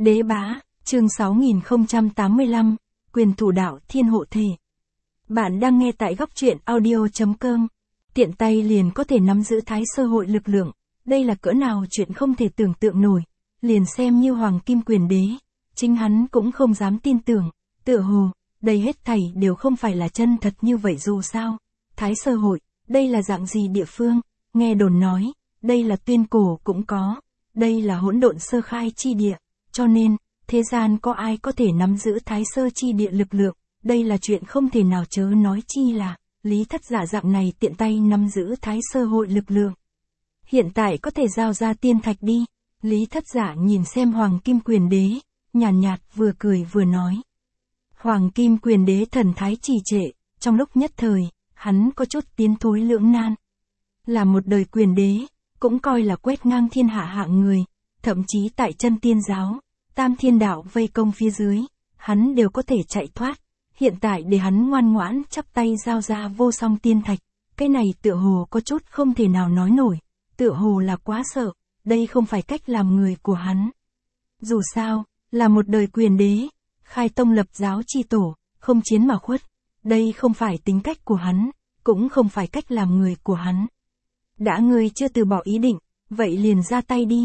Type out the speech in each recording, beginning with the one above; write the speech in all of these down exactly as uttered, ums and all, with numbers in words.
Đế bá, chương sáu nghìn không trăm tám mươi lăm, quyền thủ đạo thiên hộ thể. Bạn đang nghe tại góc truyện audio chấm com. Tiện tay liền có thể nắm giữ thái sơ hội lực lượng, đây là cỡ nào chuyện không thể tưởng tượng nổi. Liền xem như Hoàng Kim Quyền Đế, chính hắn cũng không dám tin tưởng, tựa hồ, đây hết thảy đều không phải là chân thật như vậy dù sao. Thái sơ hội, đây là dạng gì địa phương? Nghe đồn nói, đây là tuyên cổ cũng có, đây là hỗn độn sơ khai chi địa, cho nên, thế gian có ai có thể nắm giữ thái sơ chi địa lực lượng, đây là chuyện không thể nào chớ nói chi là, Lý Thất Giả dạng này tiện tay nắm giữ thái sơ hội lực lượng. Hiện tại có thể giao ra tiên thạch đi. Lý Thất Giả nhìn xem Hoàng Kim Quyền Đế, nhàn nhạt, nhạt vừa cười vừa nói. Hoàng Kim Quyền Đế thần thái trì trệ, trong lúc nhất thời, hắn có chút tiến thối lưỡng nan. Là một đời quyền đế, cũng coi là quét ngang thiên hạ hạng người, thậm chí tại chân tiên giáo, tam thiên đạo vây công phía dưới, hắn đều có thể chạy thoát. Hiện tại để hắn ngoan ngoãn chắp tay giao ra vô song tiên thạch, cái này tựa hồ có chút không thể nào nói nổi, tựa hồ là quá sợ. Đây không phải cách làm người của hắn. Dù sao, là một đời quyền đế, khai tông lập giáo chi tổ, không chiến mà khuất. Đây không phải tính cách của hắn, cũng không phải cách làm người của hắn. Đã ngươi chưa từ bỏ ý định, vậy liền ra tay đi.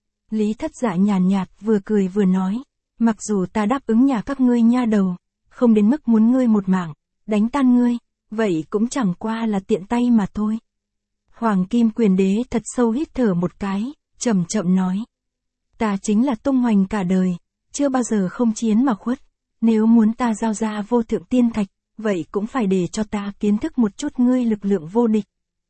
Lý Thất Giả nhàn nhạt, nhạt vừa cười vừa nói, mặc dù ta đáp ứng nhà các ngươi nha đầu, không đến mức muốn ngươi một mạng, đánh tan ngươi, vậy cũng chẳng qua là tiện tay mà thôi. Hoàng Kim Quyền Đế thật sâu hít thở một cái, chậm chậm nói. Ta chính là tung hoành cả đời, chưa bao giờ không chiến mà khuất. Nếu muốn ta giao ra vô thượng tiên thạch, vậy cũng phải để cho ta kiến thức một chút ngươi lực lượng vô địch.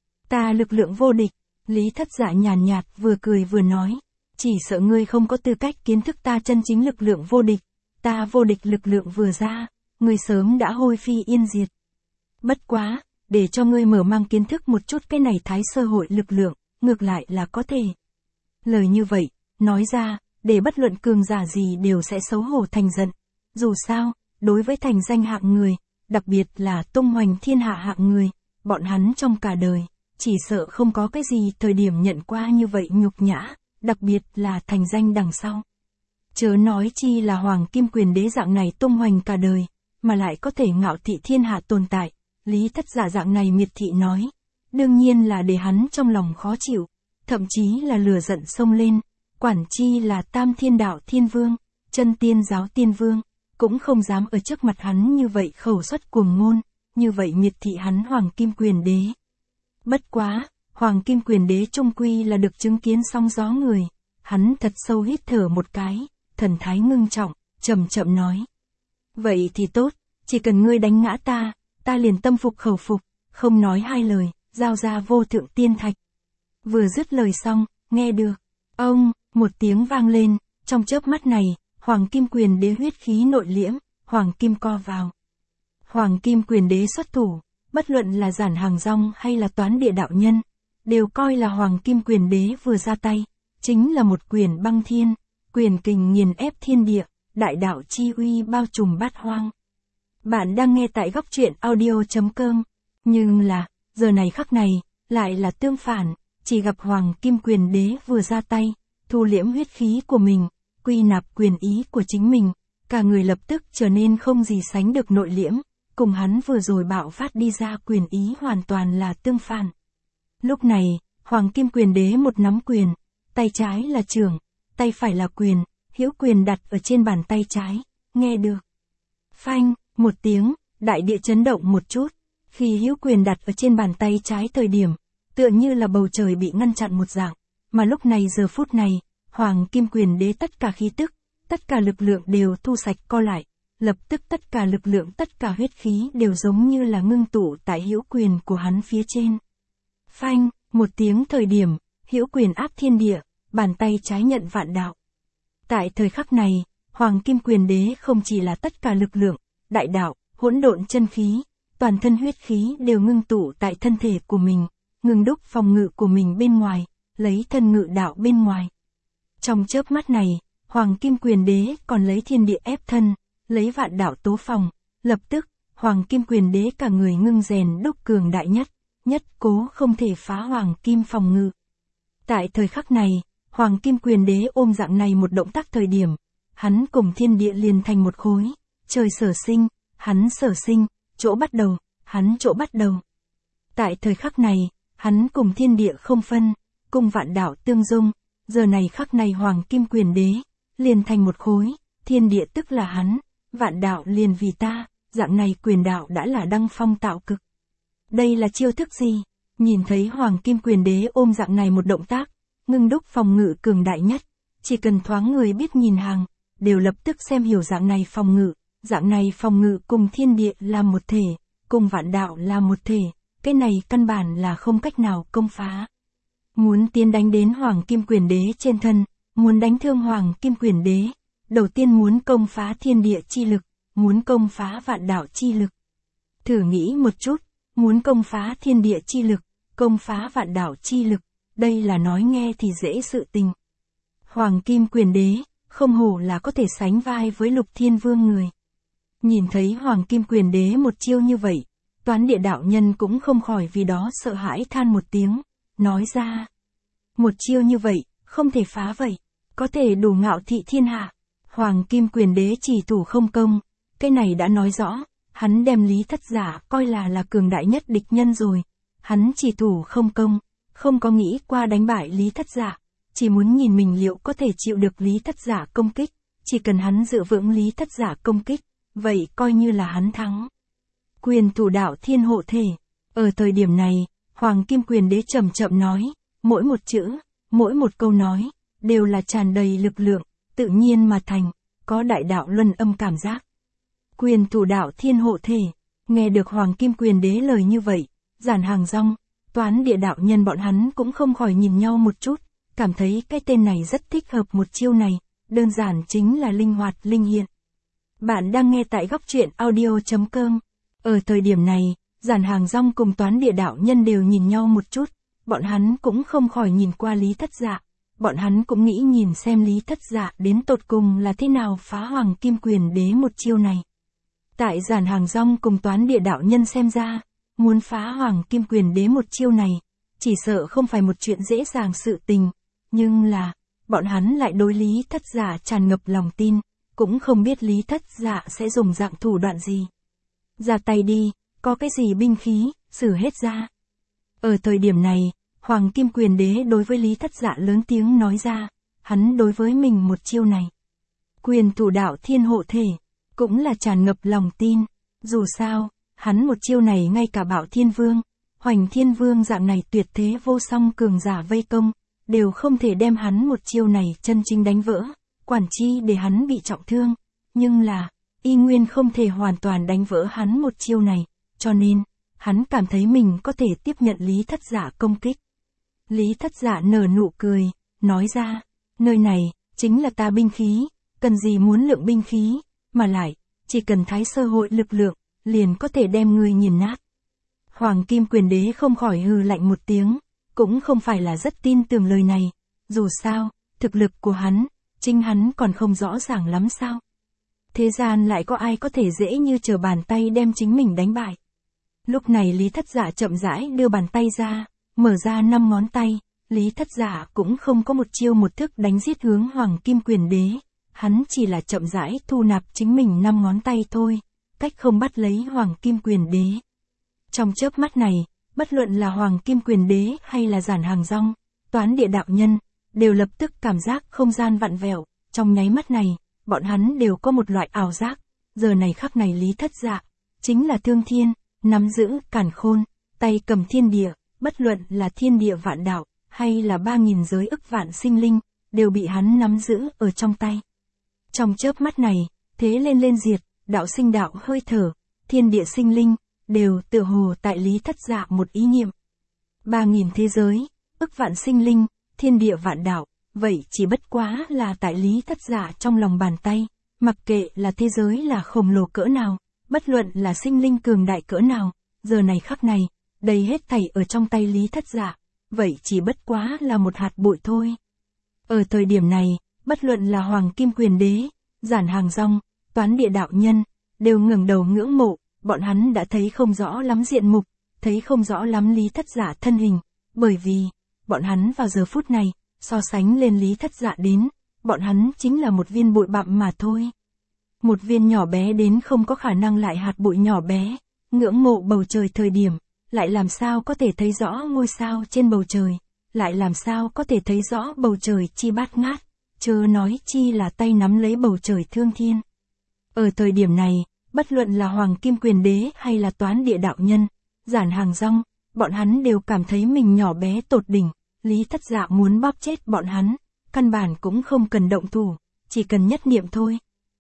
Ta lực lượng vô địch, Lý Thất Giả nhàn nhạt, nhạt vừa cười vừa nói. Chỉ sợ ngươi không có tư cách kiến thức ta chân chính lực lượng vô địch. Ta vô địch lực lượng vừa ra, ngươi sớm đã hôi phi yên diệt. Bất quá, để cho ngươi mở mang kiến thức một chút cái này thái sơ hội lực lượng, ngược lại là có thể. Lời như vậy, nói ra, để bất luận cường giả gì đều sẽ xấu hổ thành giận. Dù sao, đối với thành danh hạng người, đặc biệt là tung hoành thiên hạ hạng người, bọn hắn trong cả đời, chỉ sợ không có cái gì thời điểm nhận qua như vậy nhục nhã, đặc biệt là thành danh đằng sau. Chớ nói chi là Hoàng Kim Quyền Đế dạng này tung hoành cả đời, mà lại có thể ngạo thị thiên hạ tồn tại. Lý Thất Giả dạng này miệt thị nói, đương nhiên là để hắn trong lòng khó chịu, thậm chí là lửa giận sông lên, quản chi là tam thiên đạo thiên vương, chân tiên giáo tiên vương, cũng không dám ở trước mặt hắn như vậy khẩu xuất cuồng ngôn, như vậy miệt thị hắn Hoàng Kim Quyền Đế. Bất quá, Hoàng Kim Quyền Đế trung quy là được chứng kiến sóng gió người, hắn thật sâu hít thở một cái, thần thái ngưng trọng, chậm chậm nói. Vậy thì tốt, chỉ cần ngươi đánh ngã ta, ta liền tâm phục khẩu phục, không nói hai lời, giao ra vô thượng tiên thạch. Vừa dứt lời xong, nghe được, ông, một tiếng vang lên, trong chớp mắt này, Hoàng Kim Quyền Đế huyết khí nội liễm, Hoàng Kim co vào. Hoàng Kim Quyền Đế xuất thủ, bất luận là Giản Hàng Rong hay là Toán Địa đạo nhân, đều coi là Hoàng Kim Quyền Đế vừa ra tay, chính là một quyền băng thiên, quyền kình nghiền ép thiên địa, đại đạo chi uy bao trùm bát hoang. Bạn đang nghe tại góc truyện audio chấm com, nhưng là, giờ này khắc này, lại là tương phản, chỉ gặp Hoàng Kim Quyền Đế vừa ra tay, thu liễm huyết khí của mình, quy nạp quyền ý của chính mình, cả người lập tức trở nên không gì sánh được nội liễm, cùng hắn vừa rồi bạo phát đi ra quyền ý hoàn toàn là tương phản. Lúc này, Hoàng Kim Quyền Đế một nắm quyền, tay trái là chưởng, tay phải là quyền, hữu quyền đặt ở trên bàn tay trái, nghe được. Phanh, một tiếng, đại địa chấn động một chút, khi hữu quyền đặt ở trên bàn tay trái thời điểm, tựa như là bầu trời bị ngăn chặn một dạng, mà lúc này giờ phút này, Hoàng Kim Quyền Đế tất cả khí tức, tất cả lực lượng đều thu sạch co lại, lập tức tất cả lực lượng tất cả huyết khí đều giống như là ngưng tụ tại hữu quyền của hắn phía trên. Phanh, một tiếng thời điểm, hữu quyền áp thiên địa, bàn tay trái nhận vạn đạo. Tại thời khắc này, Hoàng Kim Quyền Đế không chỉ là tất cả lực lượng, đại đạo, hỗn độn chân khí, toàn thân huyết khí đều ngưng tụ tại thân thể của mình, ngưng đúc phòng ngự của mình bên ngoài, lấy thân ngự đạo bên ngoài. Trong chớp mắt này, Hoàng Kim Quyền Đế còn lấy thiên địa ép thân, lấy vạn đạo tố phòng, lập tức, Hoàng Kim Quyền Đế cả người ngưng rèn đúc cường đại nhất, nhất cố không thể phá Hoàng Kim phòng ngự. Tại thời khắc này, Hoàng Kim Quyền Đế ôm dạng này một động tác thời điểm, hắn cùng thiên địa liền thành một khối, trời sở sinh, hắn sở sinh, chỗ bắt đầu, hắn chỗ bắt đầu. Tại thời khắc này, hắn cùng thiên địa không phân, cùng vạn đạo tương dung, giờ này khắc này Hoàng Kim Quyền Đế, liền thành một khối, thiên địa tức là hắn, vạn đạo liền vì ta, dạng này quyền đạo đã là đăng phong tạo cực. Đây là chiêu thức gì? Nhìn thấy Hoàng Kim Quyền Đế ôm dạng này một động tác, ngưng đúc phòng ngự cường đại nhất, chỉ cần thoáng người biết nhìn hàng, đều lập tức xem hiểu dạng này phòng ngự, dạng này phòng ngự cùng thiên địa là một thể, cùng vạn đạo là một thể, cái này căn bản là không cách nào công phá. Muốn tiến đánh đến Hoàng Kim Quyền Đế trên thân, muốn đánh thương Hoàng Kim Quyền Đế, đầu tiên muốn công phá thiên địa chi lực, muốn công phá vạn đạo chi lực. Thử nghĩ một chút, muốn công phá thiên địa chi lực, công phá vạn đạo chi lực, đây là nói nghe thì dễ sự tình. Hoàng Kim Quyền Đế, không hổ là có thể sánh vai với Lục Thiên Vương người. Nhìn thấy Hoàng Kim Quyền Đế một chiêu như vậy, Toán Địa đạo nhân cũng không khỏi vì đó sợ hãi than một tiếng, nói ra. Một chiêu như vậy, không thể phá vậy, có thể đủ ngạo thị thiên hạ. Hoàng Kim Quyền Đế chỉ thủ không công, cái này đã nói rõ, hắn đem Lý Thất Giả coi là là cường đại nhất địch nhân rồi. Hắn chỉ thủ không công, không có nghĩ qua đánh bại Lý Thất Giả, chỉ muốn nhìn mình liệu có thể chịu được Lý Thất Giả công kích, chỉ cần hắn giữ vững Lý Thất Giả công kích, vậy coi như là hắn thắng. Quyền thủ đạo thiên hộ thể, ở thời điểm này, Hoàng Kim Quyền Đế chậm chậm nói, mỗi một chữ, mỗi một câu nói, đều là tràn đầy lực lượng, tự nhiên mà thành, có đại đạo luân âm cảm giác. Quyền thủ đạo thiên hộ thể, nghe được Hoàng Kim Quyền Đế lời như vậy, Giản Hàng Rong, Toán Địa đạo nhân bọn hắn cũng không khỏi nhìn nhau một chút, cảm thấy cái tên này rất thích hợp một chiêu này, đơn giản chính là linh hoạt linh hiện. Bạn đang nghe tại góc truyện audio chấm com. Ở thời điểm này, Giản Hàng Rong cùng Toán Địa đạo nhân đều nhìn nhau một chút, bọn hắn cũng không khỏi nhìn qua Lý Thất Dạ, bọn hắn cũng nghĩ nhìn xem Lý Thất Dạ đến tột cùng là thế nào phá Hoàng Kim Quyền Đế một chiêu này. Tại Giản Hàng Rong cùng Toán Địa đạo nhân xem ra, muốn phá Hoàng Kim Quyền Đế một chiêu này, chỉ sợ không phải một chuyện dễ dàng sự tình, nhưng là, bọn hắn lại đối Lý Thất Dạ tràn ngập lòng tin, cũng không biết Lý Thất Dạ sẽ dùng dạng thủ đoạn gì. Ra tay đi, có cái gì binh khí, sử hết ra. Ở thời điểm này, Hoàng Kim Quyền Đế đối với Lý Thất Dạ lớn tiếng nói ra, hắn đối với mình một chiêu này. Quyền thủ đạo thiên hộ thể, cũng là tràn ngập lòng tin, dù sao, hắn một chiêu này ngay cả Bảo Thiên Vương, Hoành Thiên Vương dạng này tuyệt thế vô song cường giả vây công, đều không thể đem hắn một chiêu này chân chính đánh vỡ, quản chi để hắn bị trọng thương, nhưng là, y nguyên không thể hoàn toàn đánh vỡ hắn một chiêu này, cho nên, hắn cảm thấy mình có thể tiếp nhận Lý Thất Giả công kích. Lý Thất Giả nở nụ cười, nói ra, nơi này, chính là ta binh khí, cần gì muốn lượng binh khí, mà lại, chỉ cần thái sơ hội lực lượng, liền có thể đem người nghiền nát. Hoàng Kim Quyền Đế không khỏi hừ lạnh một tiếng, cũng không phải là rất tin tưởng lời này, dù sao, thực lực của hắn, chính hắn còn không rõ ràng lắm sao. Thế gian lại có ai có thể dễ như trở bàn tay đem chính mình đánh bại. Lúc này Lý Thất Giả chậm rãi đưa bàn tay ra, mở ra năm ngón tay, Lý Thất Giả cũng không có một chiêu một thức đánh giết hướng Hoàng Kim Quyền Đế, hắn chỉ là chậm rãi thu nạp chính mình năm ngón tay thôi, cách không bắt lấy Hoàng Kim Quyền Đế. Trong chớp mắt này, bất luận là Hoàng Kim Quyền Đế hay là Giản Hàng Rong, Toán Địa đạo nhân, đều lập tức cảm giác không gian vặn vẹo, trong nháy mắt này, bọn hắn đều có một loại ảo giác, giờ này khắc này Lý Thất Dạ, chính là thương thiên, nắm giữ càn khôn, tay cầm thiên địa, bất luận là thiên địa vạn đạo, hay là ba nghìn giới ức vạn sinh linh, đều bị hắn nắm giữ ở trong tay. Trong chớp mắt này, thế lên lên diệt, đạo sinh đạo hơi thở, thiên địa sinh linh, đều tựa hồ tại Lý Thất Dạ một ý niệm. Ba nghìn thế giới, ức vạn sinh linh, thiên địa vạn đạo, vậy chỉ bất quá là tại Lý Thất Dạ trong lòng bàn tay, mặc kệ là thế giới là khổng lồ cỡ nào, bất luận là sinh linh cường đại cỡ nào, giờ này khắc này, đây hết thảy ở trong tay Lý Thất Dạ, vậy chỉ bất quá là một hạt bụi thôi. Ở thời điểm này, bất luận là Hoàng Kim Quyền Đế, Giản Hàng Rong, Toán Địa đạo nhân, đều ngẩng đầu ngưỡng mộ, bọn hắn đã thấy không rõ lắm diện mục, thấy không rõ lắm Lý Thất Dạ thân hình, bởi vì, bọn hắn vào giờ phút này, so sánh lên Lý Thất Dạ đến, bọn hắn chính là một viên bụi bặm mà thôi. Một viên nhỏ bé đến không có khả năng lại hạt bụi nhỏ bé, ngưỡng mộ bầu trời thời điểm, lại làm sao có thể thấy rõ ngôi sao trên bầu trời, lại làm sao có thể thấy rõ bầu trời chi bát ngát, chớ nói chi là tay nắm lấy bầu trời thương thiên. Ở thời điểm này, bất luận là Hoàng Kim Quyền Đế hay là Toán Địa Đạo Nhân, Giản Hàng Rong, bọn hắn đều cảm thấy mình nhỏ bé tột đỉnh, Lý Thất Dạ muốn bóp chết bọn hắn, căn bản cũng không cần động thủ, chỉ cần nhất niệm thôi.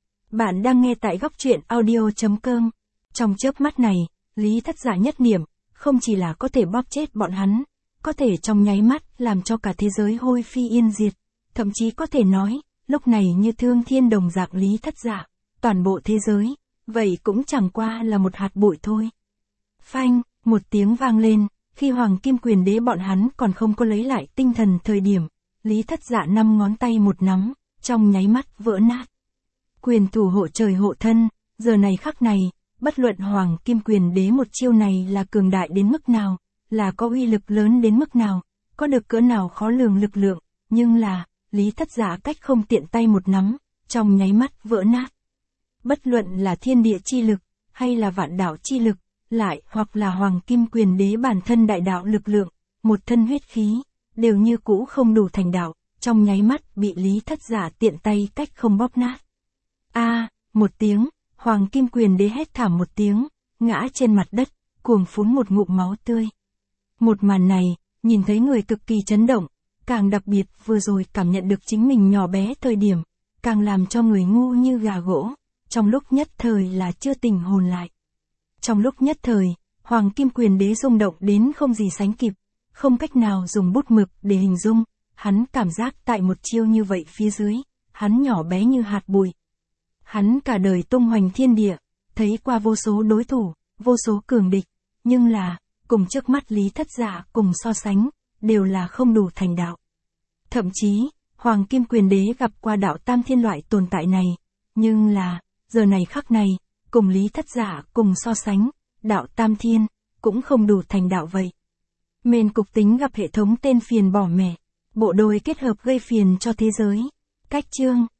Bạn đang nghe tại góc truyện audio chấm com. Trong chớp mắt này, Lý Thất Dạ nhất niệm, không chỉ là có thể bóp chết bọn hắn, có thể trong nháy mắt làm cho cả thế giới hôi phi yên diệt, thậm chí có thể nói, lúc này như thương thiên đồng dạng Lý Thất Dạ, toàn bộ thế giới, vậy cũng chẳng qua là một hạt bụi thôi. Phanh, một tiếng vang lên, khi Hoàng Kim Quyền Đế bọn hắn còn không có lấy lại tinh thần thời điểm, Lý Thất Dạ năm ngón tay một nắm, trong nháy mắt vỡ nát. Quyền thủ hộ trời hộ thân, giờ này khắc này, bất luận Hoàng Kim Quyền Đế một chiêu này là cường đại đến mức nào, là có uy lực lớn đến mức nào, có được cỡ nào khó lường lực lượng, nhưng là, Lý Thất Dạ cách không tiện tay một nắm, trong nháy mắt vỡ nát. Bất luận là thiên địa chi lực, hay là vạn đạo chi lực, lại hoặc là Hoàng Kim Quyền Đế bản thân đại đạo lực lượng, một thân huyết khí, đều như cũ không đủ thành đạo, trong nháy mắt bị Lý Thất Dạ tiện tay cách không bóp nát. A, à, một tiếng, Hoàng Kim Quyền Đế hét thảm một tiếng, ngã trên mặt đất, cuồng phun một ngụm máu tươi. Một màn này, nhìn thấy người cực kỳ chấn động, càng đặc biệt vừa rồi cảm nhận được chính mình nhỏ bé thời điểm, càng làm cho người ngu như gà gỗ, trong lúc nhất thời là chưa tỉnh hồn lại. Trong lúc nhất thời, Hoàng Kim Quyền Đế rung động đến không gì sánh kịp, không cách nào dùng bút mực để hình dung, hắn cảm giác tại một chiêu như vậy phía dưới, hắn nhỏ bé như hạt bụi. Hắn cả đời tung hoành thiên địa, thấy qua vô số đối thủ, vô số cường địch, nhưng là, cùng trước mắt Lý Thất Dạ cùng so sánh, đều là không đủ thành đạo. Thậm chí, Hoàng Kim Quyền Đế gặp qua đạo tam thiên loại tồn tại này, nhưng là, giờ này khắc này, cùng Lý Thất Dạ cùng so sánh, đạo tam thiên, cũng không đủ thành đạo vậy. Mền cục tính gặp hệ thống tên phiền bỏ mẹ, bộ đôi kết hợp gây phiền cho thế giới. Cách chương